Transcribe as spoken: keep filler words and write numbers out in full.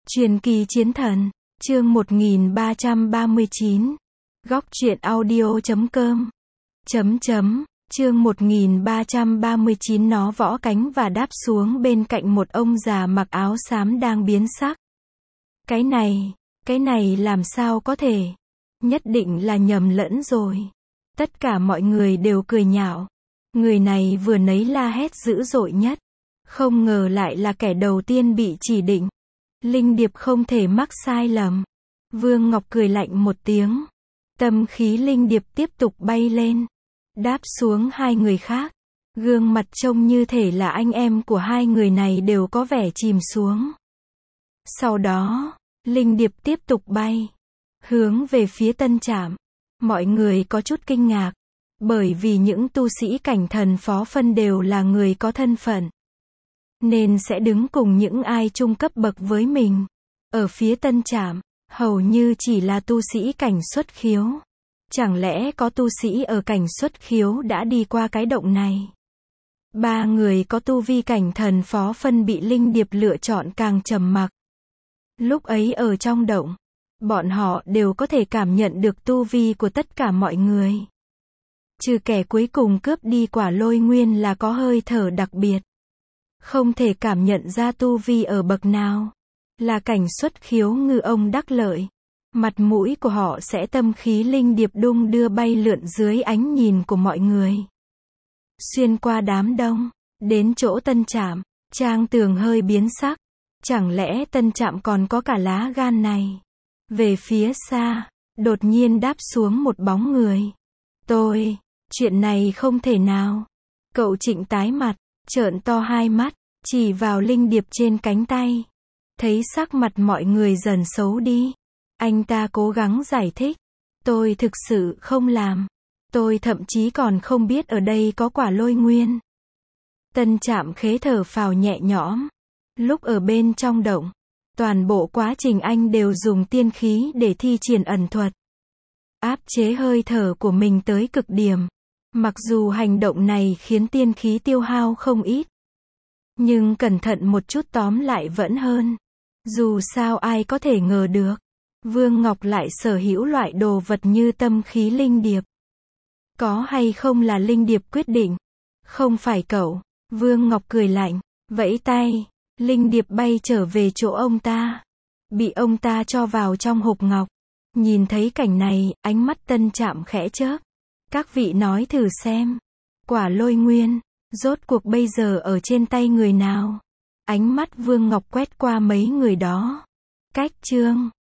Truyền kỳ chiến thần, chương một nghìn ba trăm ba mươi chín. Góc truyện audio chấm com. Chấm chấm, chương một nghìn ba trăm ba mươi chín nó võ cánh và đáp xuống bên cạnh một ông già mặc áo xám đang biến sắc. Cái này, cái này làm sao có thể? Nhất định là nhầm lẫn rồi. Tất cả mọi người đều cười nhạo. Người này vừa nấy la hét dữ dội nhất. Không ngờ lại là kẻ đầu tiên bị chỉ định. Linh Điệp không thể mắc sai lầm. Vương Ngọc cười lạnh một tiếng. Tâm khí Linh Điệp tiếp tục bay lên. Đáp xuống hai người khác. Gương mặt trông như thể là anh em của hai người này đều có vẻ chìm xuống. Sau đó, Linh Điệp tiếp tục bay. Hướng về phía Tân Trạm. Mọi người có chút kinh ngạc. Bởi vì những tu sĩ cảnh thần phó phân đều là người có thân phận. Nên sẽ đứng cùng những ai chung cấp bậc với mình. Ở phía Tân Trạm, hầu như chỉ là tu sĩ cảnh xuất khiếu. Chẳng lẽ có tu sĩ ở cảnh xuất khiếu đã đi qua cái động này? Ba người có tu vi cảnh thần phó phân bị Linh Điệp lựa chọn càng trầm mặc. Lúc ấy ở trong động, bọn họ đều có thể cảm nhận được tu vi của tất cả mọi người. Trừ kẻ cuối cùng cướp đi quả lôi nguyên là có hơi thở đặc biệt. Không thể cảm nhận ra tu vi ở bậc nào. Là cảnh xuất khiếu ngư ông đắc lợi. Mặt mũi của họ sẽ tâm khí Linh Điệp đung đưa bay lượn dưới ánh nhìn của mọi người. Xuyên qua đám đông, đến chỗ Tân Trạm, Trang Tường hơi biến sắc. Chẳng lẽ Tân Trạm còn có cả lá gan này? Về phía xa, đột nhiên đáp xuống một bóng người. Tôi, chuyện này không thể nào. Cậu Trịnh tái mặt, trợn to hai mắt, chỉ vào Linh Điệp trên cánh tay. Thấy sắc mặt mọi người dần xấu đi. Anh ta cố gắng giải thích. Tôi thực sự không làm. Tôi thậm chí còn không biết ở đây có quả lôi nguyên. Tân Trạm khế thở phào nhẹ nhõm. Lúc ở bên trong động, toàn bộ quá trình anh đều dùng tiên khí để thi triển ẩn thuật. Áp chế hơi thở của mình tới cực điểm. Mặc dù hành động này khiến tiên khí tiêu hao không ít. Nhưng cẩn thận một chút tóm lại vẫn hơn. Dù sao ai có thể ngờ được. Vương Ngọc lại sở hữu loại đồ vật như tâm khí Linh Điệp. Có hay không là Linh Điệp quyết định. Không phải cậu. Vương Ngọc cười lạnh, vẫy tay. Linh Điệp bay trở về chỗ ông ta. Bị ông ta cho vào trong hộp ngọc. Nhìn thấy cảnh này, ánh mắt Tân Trạm khẽ chớp. Các vị nói thử xem. Quả lôi nguyên, rốt cuộc bây giờ ở trên tay người nào? Ánh mắt Vương Ngọc quét qua mấy người đó. Cách chương